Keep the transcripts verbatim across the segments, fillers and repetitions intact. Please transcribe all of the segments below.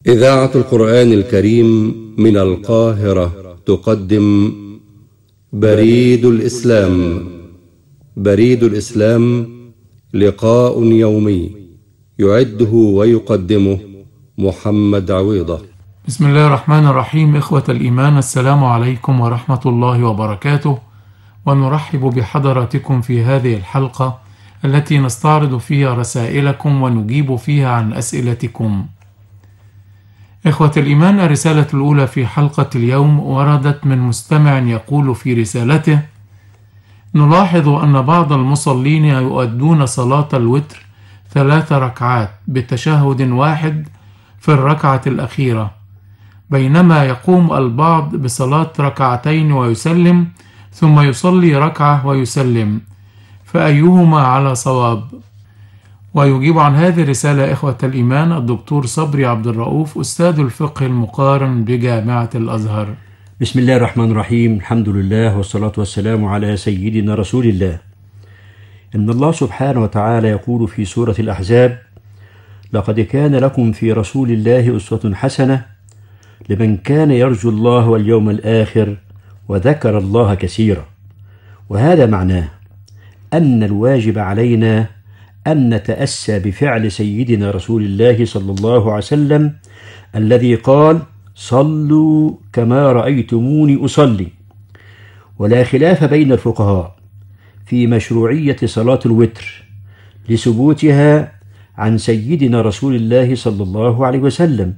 إذاعة القرآن الكريم من القاهرة تقدم بريد الإسلام. بريد الإسلام لقاء يومي يعده ويقدمه محمد عويضة. بسم الله الرحمن الرحيم. إخوة الإيمان، السلام عليكم ورحمة الله وبركاته، ونرحب بحضراتكم في هذه الحلقة التي نستعرض فيها رسائلكم ونجيب فيها عن أسئلتكم. إخوة الإيمان، الرسالة الأولى في حلقة اليوم وردت من مستمع يقول في رسالته: نلاحظ أن بعض المصلين يؤدون صلاة الوتر ثلاث ركعات بتشهد واحد في الركعة الأخيرة، بينما يقوم البعض بصلاة ركعتين ويسلم ثم يصلي ركعة ويسلم، فأيهما على صواب؟ ويجيب عن هذه الرسالة إخوة الإيمان الدكتور صبري عبد الرؤوف، أستاذ الفقه المقارن بجامعة الأزهر. بسم الله الرحمن الرحيم. الحمد لله والصلاة والسلام على سيدنا رسول الله. إن الله سبحانه وتعالى يقول في سورة الأحزاب: لقد كان لكم في رسول الله أسوة حسنة لمن كان يرجو الله واليوم الآخر وذكر الله كثيرا. وهذا معناه أن الواجب علينا أن نتأسى بفعل سيدنا رسول الله صلى الله عليه وسلم الذي قال: صلوا كما رأيتموني أصلي. ولا خلاف بين الفقهاء في مشروعية صلاة الوتر لثبوتها عن سيدنا رسول الله صلى الله عليه وسلم،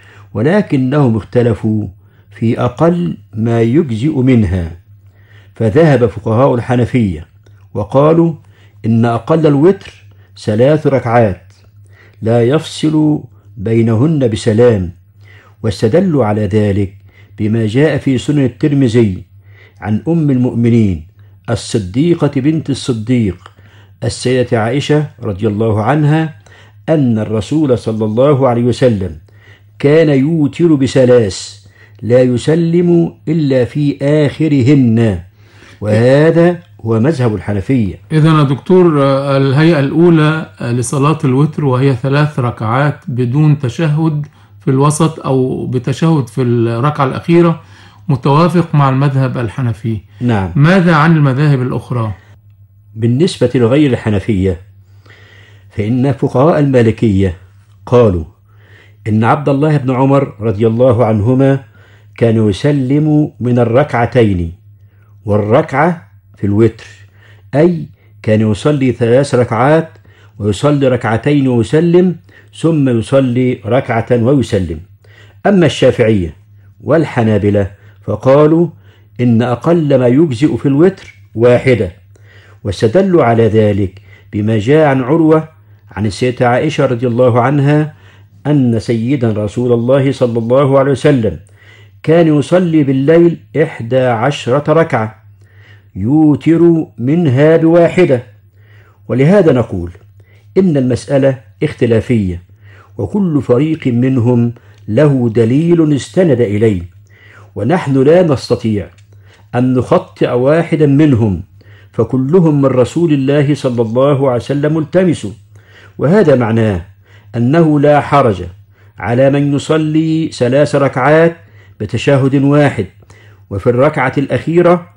ولكنهم اختلفوا في أقل ما يجزئ منها، فذهب فقهاء الحنفية وقالوا إن أقل الوتر ثلاث ركعات لا يفصل بينهن بسلام، واستدلوا على ذلك بما جاء في سنن الترمذي عن أم المؤمنين الصديقة بنت الصديق السيدة عائشة رضي الله عنها أن الرسول صلى الله عليه وسلم كان يوتر بثلاث لا يسلم إلا في آخرهن، وهذا هو مذهب الحنفية. إذن يا دكتور، الهيئة الأولى لصلاة الوتر وهي ثلاث ركعات بدون تشهد في الوسط أو بتشهد في الركعة الأخيرة متوافق مع المذهب الحنفي. نعم. ماذا عن المذاهب الأخرى؟ بالنسبة لغير الحنفية فإن فقهاء المالكية قالوا إن عبد الله بن عمر رضي الله عنهما كان يسلم من الركعتين والركعة في الوتر، أي كان يصلي ثلاث ركعات ويصلي ركعتين ويسلم ثم يصلي ركعة ويسلم. أما الشافعية والحنابلة فقالوا إن أقل ما يجزئ في الوتر واحدة، واستدلوا على ذلك بما جاء عن عروة عن السيدة عائشة رضي الله عنها أن سيدنا رسول الله صلى الله عليه وسلم كان يصلي بالليل إحدى عشرة ركعة يوتر منها بواحدة. ولهذا نقول إن المسألة اختلافية، وكل فريق منهم له دليل استند إليه، ونحن لا نستطيع أن نخطئ واحدا منهم، فكلهم من رسول الله صلى الله عليه وسلم ملتمس. وهذا معناه أنه لا حرج على من يصلي ثلاث ركعات بتشهد واحد وفي الركعة الأخيرة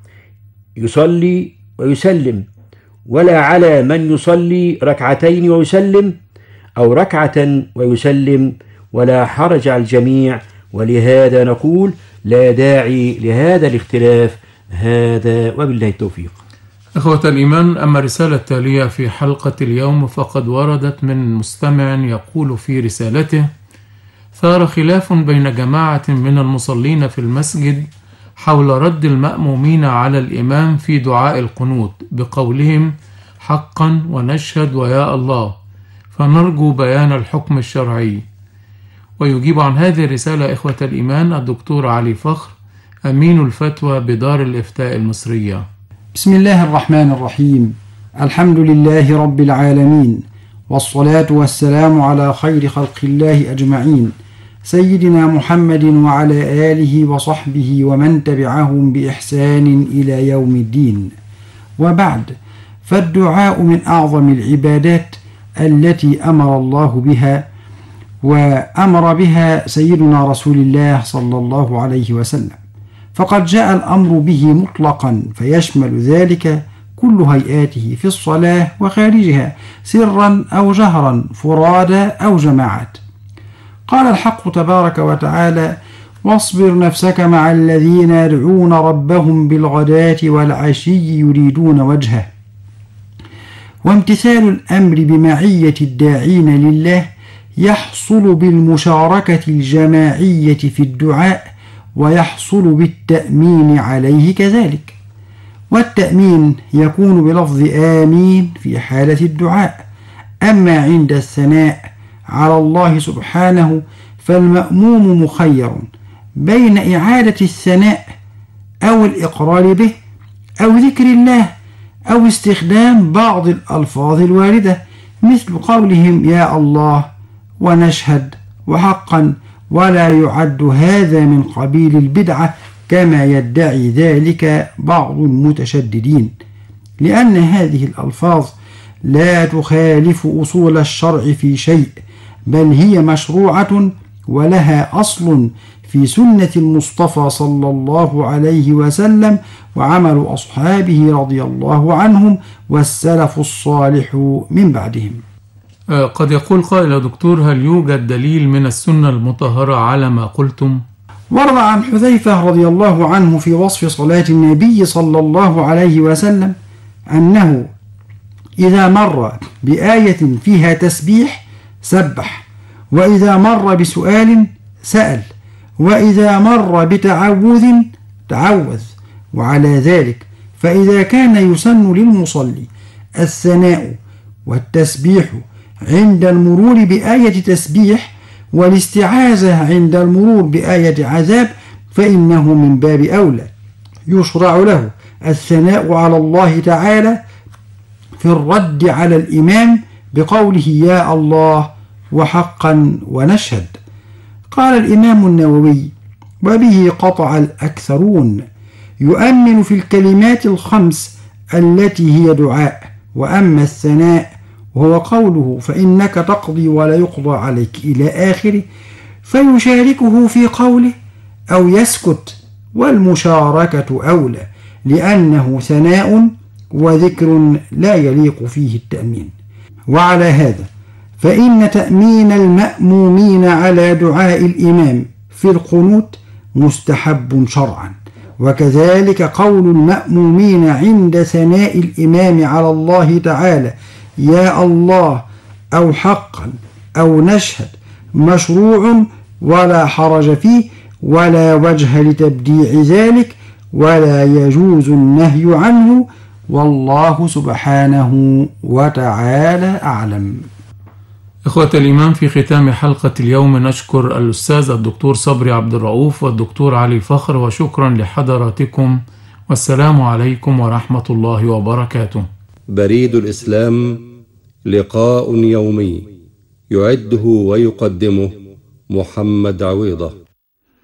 يصلي ويسلم، ولا على من يصلي ركعتين ويسلم أو ركعة ويسلم، ولا حرج على الجميع. ولهذا نقول لا داعي لهذا الاختلاف. هذا وبالله التوفيق. إخوة الإيمان، أما الرسالة التالية في حلقة اليوم فقد وردت من مستمع يقول في رسالته: ثار خلاف بين جماعة من المصلين في المسجد حول رد المأمومين على الإمام في دعاء القنوت بقولهم حقا ونشهد ويا الله، فنرجو بيان الحكم الشرعي. ويجيب عن هذه الرسالة إخوة الإيمان الدكتور علي فخر، أمين الفتوى بدار الإفتاء المصرية. بسم الله الرحمن الرحيم. الحمد لله رب العالمين، والصلاة والسلام على خير خلق الله أجمعين، سيدنا محمد وعلى آله وصحبه ومن تبعهم بإحسان إلى يوم الدين. وبعد، فالدعاء من أعظم العبادات التي أمر الله بها، وأمر بها سيدنا رسول الله صلى الله عليه وسلم، فقد جاء الأمر به مطلقا فيشمل ذلك كل هيئاته في الصلاة وخارجها سرا أو جهرا، فرادى أو جماعات. قال الحق تبارك وتعالى: واصبر نفسك مع الذين يدعون ربهم بالغداة والعشي يريدون وجهه. وامتثال الأمر بمعية الداعين لله يحصل بالمشاركة الجماعية في الدعاء، ويحصل بالتأمين عليه كذلك. والتأمين يكون بلفظ آمين في حالة الدعاء، أما عند الثناء على الله سبحانه فالمأموم مخير بين إعادة الثناء أو الإقرار به أو ذكر الله أو استخدام بعض الألفاظ الواردة مثل قولهم يا الله ونشهد وحقا، ولا يعد هذا من قبيل البدعة كما يدعي ذلك بعض المتشددين، لأن هذه الألفاظ لا تخالف أصول الشرع في شيء، بل هي مشروعة ولها أصل في سنة المصطفى صلى الله عليه وسلم وعمل أصحابه رضي الله عنهم والسلف الصالح من بعدهم. قد يقول قائل يا دكتور: هل يوجد دليل من السنة المطهرة على ما قلتم؟ ورد عن حذيفة رضي الله عنه في وصف صلاة النبي صلى الله عليه وسلم أنه إذا مر بآية فيها تسبيح سبح، وإذا مر بسؤال سأل، وإذا مر بتعوذ تعوذ. وعلى ذلك فإذا كان يسن للمصلي الثناء والتسبيح عند المرور بآية تسبيح والاستعاذة عند المرور بآية عذاب، فإنه من باب أولى يشرع له الثناء على الله تعالى في الرد على الإمام بقوله يا الله وحقا ونشهد. قال الإمام النووي: وبه قطع الأكثرون، يؤمن في الكلمات الخمس التي هي دعاء. وأما الثناء وهو قوله فإنك تقضي ولا يقضى عليك إلى آخره، فيشاركه في قوله أو يسكت، والمشاركة أولى لأنه ثناء وذكر لا يليق فيه التأمين. وعلى هذا فإن تأمين المأمومين على دعاء الإمام في القنوت مستحب شرعا، وكذلك قول المأمومين عند ثناء الإمام على الله تعالى يا الله أو حقا أو نشهد مشروع ولا حرج فيه، ولا وجه لتبديع ذلك، ولا يجوز النهي عنه، والله سبحانه وتعالى أعلم. إخوة الإيمان، في ختام حلقة اليوم نشكر الأستاذ الدكتور صبري عبد الرؤوف والدكتور علي فخر، وشكرا لحضراتكم، والسلام عليكم ورحمة الله وبركاته. بريد الإسلام، لقاء يومي يعده ويقدمه محمد عويضة.